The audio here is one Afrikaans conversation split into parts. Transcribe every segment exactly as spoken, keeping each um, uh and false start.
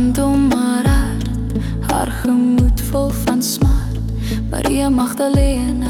rondom haar hart, haar gemoed vol van smart. Maria Magdalena,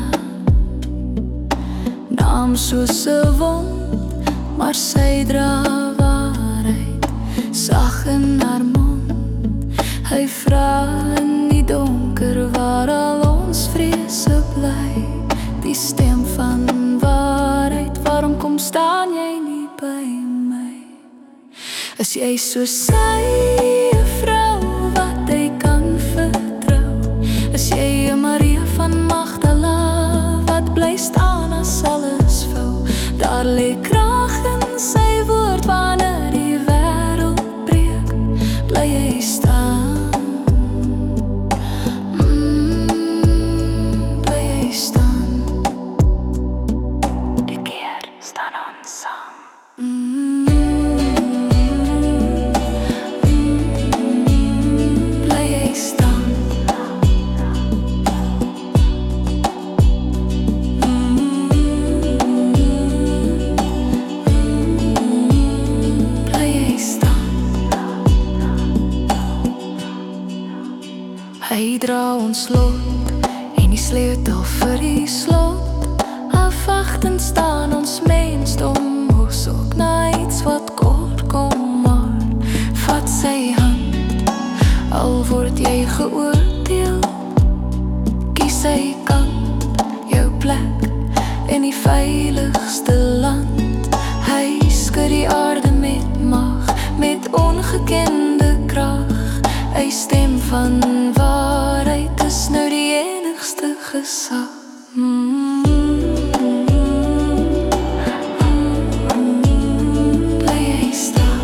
naam soos 'n wond, maar sy dra waarheid sag in haar mond. Hy vra in die donker waar al ons vrese bly, die stem van waarheid, waarom kom staan jy nie by my? Is jy soos sy, 'n vrou wat hy kan vertrou? Is jy 'n Maria van Magdala wat bly staan as alles vou? Daar lê krag in sy woord wanneer die wêreld breek, bly hy staan. Mm, bly hy staan. Die keer staan ons saam. Mm. Hy dra ons lot en die sleutel vir die slot. Afwachtend staan ons mensdom, ons ook na iets wat kort kom, maar vat sy hand, al word jy geoordeel. Kies sy kant, jou plek in die veiligste land. Hy skud die aarde met mag, met ongekende krag. Hy stem van waarheid is nou die enigste gesag. Mm. Bly hy staan.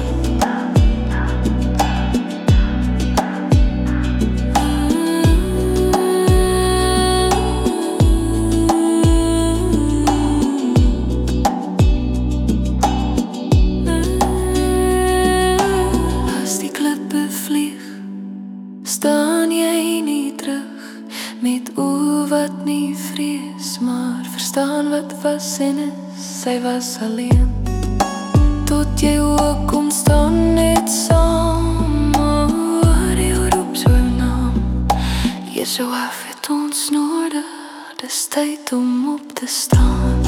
As die klippe vlieg, staan jy nie terug, met oë wat nie vrees, maar verstaan wat was en is. Sy was alleen, tot jy ook kom staan net saam. Hoor jy roep so naam, Yeshua het ons nodig, dis tyd om op te staan.